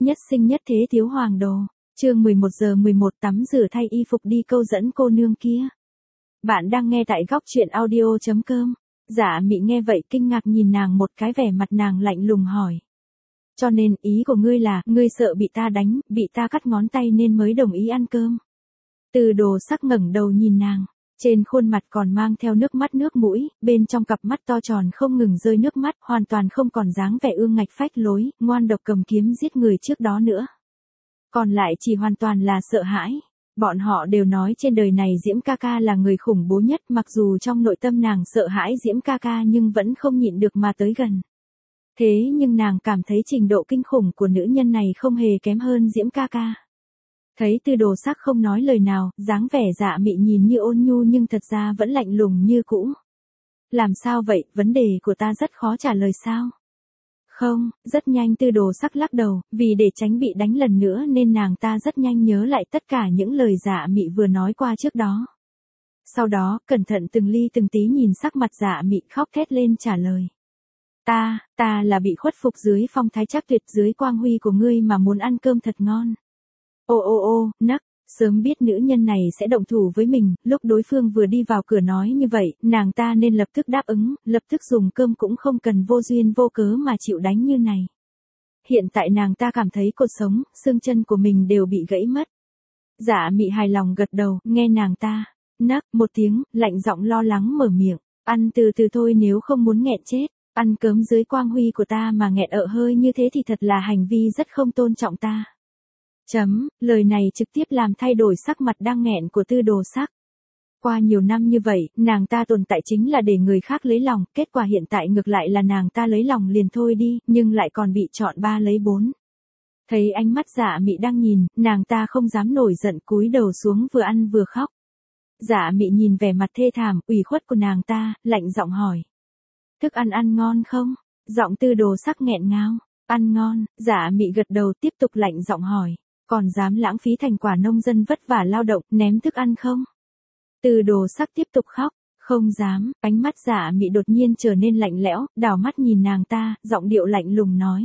Nhất sinh nhất thế thiếu hoàng đồ. Chương 11:11 tắm rửa thay y phục đi câu dẫn cô nương kia. Bạn đang nghe tại góc truyện audio.com. Dạ Mị nghe vậy kinh ngạc nhìn nàng một cái, vẻ mặt nàng lạnh lùng hỏi. Cho nên ý của ngươi là, ngươi sợ bị ta đánh, bị ta cắt ngón tay nên mới đồng ý ăn cơm. Từ Đồ Sắc ngẩng đầu nhìn nàng, trên khuôn mặt còn mang theo nước mắt nước mũi, bên trong cặp mắt to tròn không ngừng rơi nước mắt, hoàn toàn không còn dáng vẻ ương ngạch phách lối, ngoan độc cầm kiếm giết người trước đó nữa. Còn lại chỉ hoàn toàn là sợ hãi. Bọn họ đều nói trên đời này Diễm ca ca là người khủng bố nhất, mặc dù trong nội tâm nàng sợ hãi Diễm ca ca nhưng vẫn không nhịn được mà tới gần. Thế nhưng nàng cảm thấy trình độ kinh khủng của nữ nhân này không hề kém hơn Diễm ca ca. Thấy Tư Đồ Sắc không nói lời nào, dáng vẻ Dạ Mị nhìn như ôn nhu nhưng thật ra vẫn lạnh lùng như cũ. Làm sao vậy, vấn đề của ta rất khó trả lời sao? Không, rất nhanh Tư Đồ Sắc lắc đầu, vì để tránh bị đánh lần nữa nên nàng ta rất nhanh nhớ lại tất cả những lời Dạ Mị vừa nói qua trước đó. Sau đó, cẩn thận từng ly từng tí nhìn sắc mặt Dạ Mị, khóc thét lên trả lời. Ta là bị khuất phục dưới phong thái chắc tuyệt, dưới quang huy của ngươi mà muốn ăn cơm thật ngon. Nấc, sớm biết nữ nhân này sẽ động thủ với mình, lúc đối phương vừa đi vào cửa nói như vậy, nàng ta nên lập tức đáp ứng, lập tức dùng cơm cũng không cần vô duyên vô cớ mà chịu đánh như này. Hiện tại nàng ta cảm thấy cột sống, xương chân của mình đều bị gãy mất. Dạ Mị hài lòng gật đầu, nghe nàng ta, nấc một tiếng, lạnh giọng lo lắng mở miệng, ăn từ từ thôi nếu không muốn nghẹn chết, ăn cơm dưới quang huy của ta mà nghẹn ợ hơi như thế thì thật là hành vi rất không tôn trọng ta. Lời này trực tiếp làm thay đổi sắc mặt đang nghẹn của Tư Đồ Sắc. Qua nhiều năm như vậy, nàng ta tồn tại chính là để người khác lấy lòng, kết quả hiện tại ngược lại là nàng ta lấy lòng liền thôi đi, nhưng lại còn bị chọn 3 lấy 4. Thấy ánh mắt Dạ Mị đang nhìn, nàng ta không dám nổi giận, cúi đầu xuống vừa ăn vừa khóc. Dạ Mị nhìn vẻ mặt thê thảm, ủy khuất của nàng ta, lạnh giọng hỏi. Thức ăn ngon không? Giọng Tư Đồ Sắc nghẹn ngào. Ăn ngon, Dạ Mị gật đầu tiếp tục lạnh giọng hỏi. Còn dám lãng phí thành quả nông dân vất vả lao động, ném thức ăn không? Tư Đồ Sắc tiếp tục khóc. Không dám, ánh mắt Dạ Mị đột nhiên trở nên lạnh lẽo, đảo mắt nhìn nàng ta, giọng điệu lạnh lùng nói.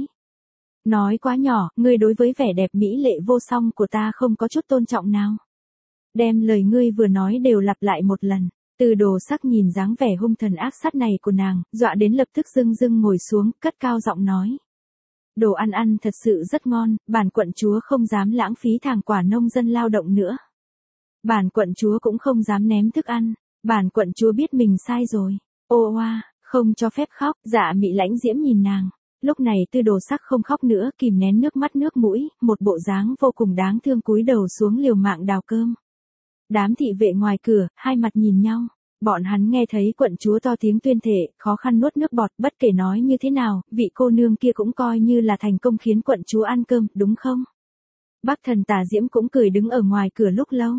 Nói quá nhỏ, ngươi đối với vẻ đẹp mỹ lệ vô song của ta không có chút tôn trọng nào. Đem lời ngươi vừa nói đều lặp lại một lần. Tư Đồ Sắc nhìn dáng vẻ hung thần ác sát này của nàng, dọa đến lập tức dưng ngồi xuống, cất cao giọng nói. Đồ ăn thật sự rất ngon, bản quận chúa không dám lãng phí thành quả nông dân lao động nữa. Bản quận chúa cũng không dám ném thức ăn, bản quận chúa biết mình sai rồi. Không cho phép khóc, Dạ Mị lãnh diễm nhìn nàng. Lúc này Tư Đồ Sắc không khóc nữa, kìm nén nước mắt nước mũi, một bộ dáng vô cùng đáng thương cúi đầu xuống liều mạng đào cơm. Đám thị vệ ngoài cửa, hai mặt nhìn nhau. Bọn hắn nghe thấy quận chúa to tiếng tuyên thệ, khó khăn nuốt nước bọt, bất kể nói như thế nào, vị cô nương kia cũng coi như là thành công khiến quận chúa ăn cơm, đúng không? Bắc Thần Tà Diễm cũng cười đứng ở ngoài cửa lúc lâu.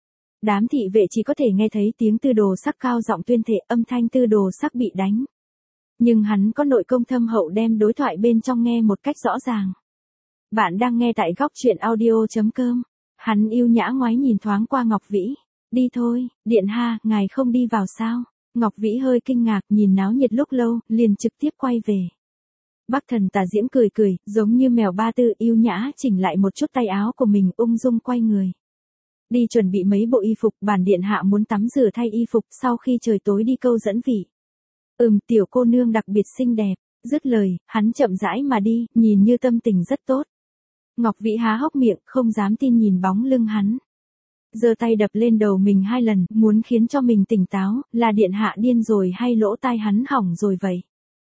Đám thị vệ chỉ có thể nghe thấy tiếng Tư Đồ Sắc cao giọng tuyên thệ, âm thanh Tư Đồ Sắc bị đánh. Nhưng hắn có nội công thâm hậu đem đối thoại bên trong nghe một cách rõ ràng. Bạn đang nghe tại góc truyện audio.com. Hắn yêu nhã ngoái nhìn thoáng qua Ngọc Vĩ. Đi thôi, điện ha, ngài không đi vào sao? Ngọc Vĩ hơi kinh ngạc nhìn náo nhiệt lúc lâu, liền trực tiếp quay về. Bắc Thần Tà Diễm cười, giống như mèo ba tư, yêu nhã chỉnh lại một chút tay áo của mình, ung dung quay người. Đi chuẩn bị mấy bộ y phục, bản điện hạ muốn tắm rửa thay y phục sau khi trời tối đi câu dẫn vị. Tiểu cô nương đặc biệt xinh đẹp. Dứt lời, hắn chậm rãi mà đi, nhìn như tâm tình rất tốt. Ngọc Vĩ há hốc miệng, không dám tin nhìn bóng lưng hắn. Giơ tay đập lên đầu mình 2 lần, muốn khiến cho mình tỉnh táo, là điện hạ điên rồi hay lỗ tai hắn hỏng rồi vậy?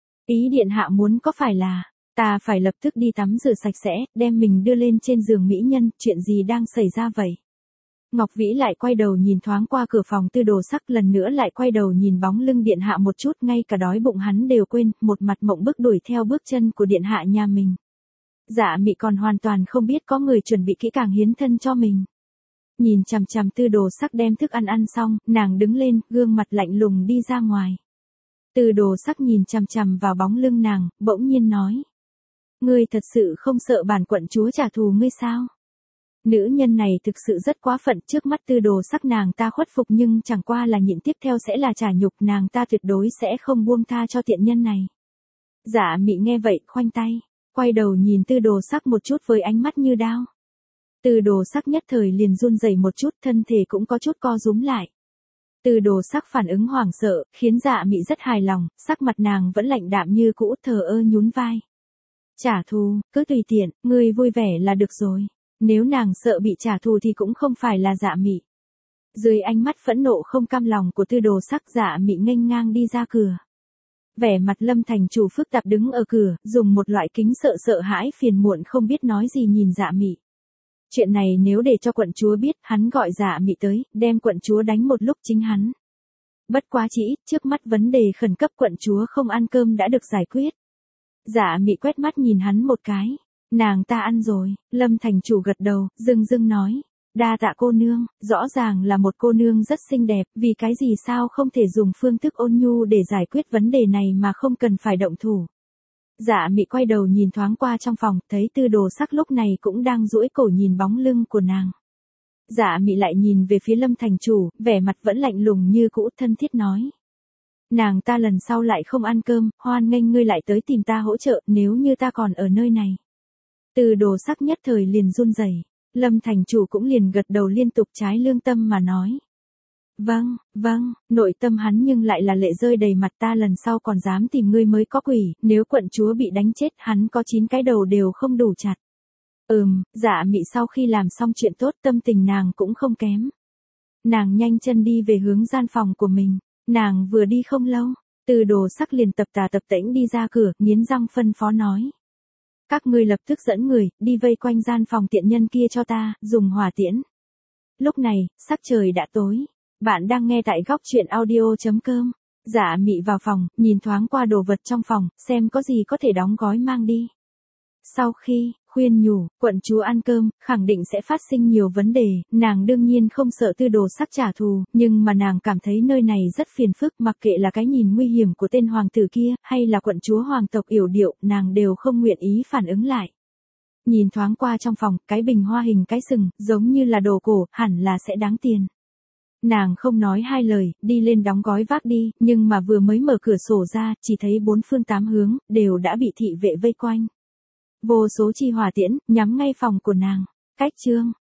Ý điện hạ muốn có phải là, ta phải lập tức đi tắm rửa sạch sẽ, đem mình đưa lên trên giường mỹ nhân, chuyện gì đang xảy ra vậy? Ngọc Vĩ lại quay đầu nhìn thoáng qua cửa phòng Tư Đồ Sắc, lần nữa lại quay đầu nhìn bóng lưng điện hạ một chút, ngay cả đói bụng hắn đều quên, một mặt mộng bức đuổi theo bước chân của điện hạ nhà mình. Dạ Mị còn hoàn toàn không biết có người chuẩn bị kỹ càng hiến thân cho mình. Nhìn chằm chằm Tư Đồ Sắc đem thức ăn xong, nàng đứng lên, gương mặt lạnh lùng đi ra ngoài. Tư Đồ Sắc nhìn chằm chằm vào bóng lưng nàng, bỗng nhiên nói. Ngươi thật sự không sợ bản quận chúa trả thù ngươi sao? Nữ nhân này thực sự rất quá phận, trước mắt Tư Đồ Sắc nàng ta khuất phục nhưng chẳng qua là nhịn, tiếp theo sẽ là trả nhục, nàng ta tuyệt đối sẽ không buông tha cho tiện nhân này. Dạ Mị nghe vậy, khoanh tay. quay đầu nhìn Tư Đồ Sắc một chút với ánh mắt như đao. Tư Đồ Sắc nhất thời liền run rẩy một chút, thân thể cũng có chút co rúm lại. Tư Đồ Sắc phản ứng hoảng sợ, khiến Dạ Mị rất hài lòng, sắc mặt nàng vẫn lạnh đạm như cũ, thờ ơ nhún vai. Trả thù, cứ tùy tiện, ngươi vui vẻ là được rồi. Nếu nàng sợ bị trả thù thì cũng không phải là Dạ Mị. Dưới ánh mắt phẫn nộ không cam lòng của Tư Đồ Sắc, Dạ Mị nghênh ngang đi ra cửa. Vẻ mặt Lâm thành chủ phức tạp đứng ở cửa, dùng một loại kính sợ hãi phiền muộn không biết nói gì nhìn Dạ Mị. Chuyện này nếu để cho quận chúa biết, hắn gọi Dạ Mị tới, đem quận chúa đánh một lúc chính hắn. Bất quá chỉ ít trước mắt vấn đề khẩn cấp quận chúa không ăn cơm đã được giải quyết. Dạ Mị quét mắt nhìn hắn một cái. Nàng ta ăn rồi, Lâm thành chủ gật đầu, dưng nói. Đa tạ cô nương, rõ ràng là một cô nương rất xinh đẹp, vì cái gì sao không thể dùng phương thức ôn nhu để giải quyết vấn đề này mà không cần phải động thủ. Dạ Mị quay đầu nhìn thoáng qua trong phòng, thấy Tư Đồ Sắc lúc này cũng đang duỗi cổ nhìn bóng lưng của nàng. Dạ Mị lại nhìn về phía Lâm thành chủ, vẻ mặt vẫn lạnh lùng như cũ, thân thiết nói. Nàng ta lần sau lại không ăn cơm, hoan nghênh ngươi lại tới tìm ta hỗ trợ, nếu như ta còn ở nơi này. Tư Đồ Sắc nhất thời liền run rẩy. Lâm thành chủ cũng liền gật đầu liên tục, trái lương tâm mà nói. Vâng, nội tâm hắn nhưng lại là lệ rơi đầy mặt, ta lần sau còn dám tìm ngươi mới có quỷ, nếu quận chúa bị đánh chết hắn có 9 cái đầu đều không đủ chặt. Dạ Mị sau khi làm xong chuyện tốt, tâm tình nàng cũng không kém. Nàng nhanh chân đi về hướng gian phòng của mình, nàng vừa đi không lâu, Tư Đồ Sắc liền tập tễnh đi ra cửa, nghiến răng phân phó nói. Các ngươi lập tức dẫn người, đi vây quanh gian phòng tiện nhân kia cho ta, dùng hỏa tiễn. Lúc này, sắc trời đã tối. Bạn đang nghe tại góc truyện audio.com. Dạ Mị vào phòng, nhìn thoáng qua đồ vật trong phòng, xem có gì có thể đóng gói mang đi. Sau khi khuyên nhủ, quận chúa ăn cơm, khẳng định sẽ phát sinh nhiều vấn đề, nàng đương nhiên không sợ Tư Đồ Sắc trả thù, nhưng mà nàng cảm thấy nơi này rất phiền phức, mặc kệ là cái nhìn nguy hiểm của tên hoàng tử kia, hay là quận chúa hoàng tộc yểu điệu, nàng đều không nguyện ý phản ứng lại. Nhìn thoáng qua trong phòng, cái bình hoa hình cái sừng, giống như là đồ cổ, hẳn là sẽ đáng tiền. Nàng không nói hai lời, đi lên đóng gói vác đi, nhưng mà vừa mới mở cửa sổ ra, chỉ thấy 4 phương 8 hướng, đều đã bị thị vệ vây quanh. Vô số chi hỏa tiễn, nhắm ngay phòng của nàng. Cách chương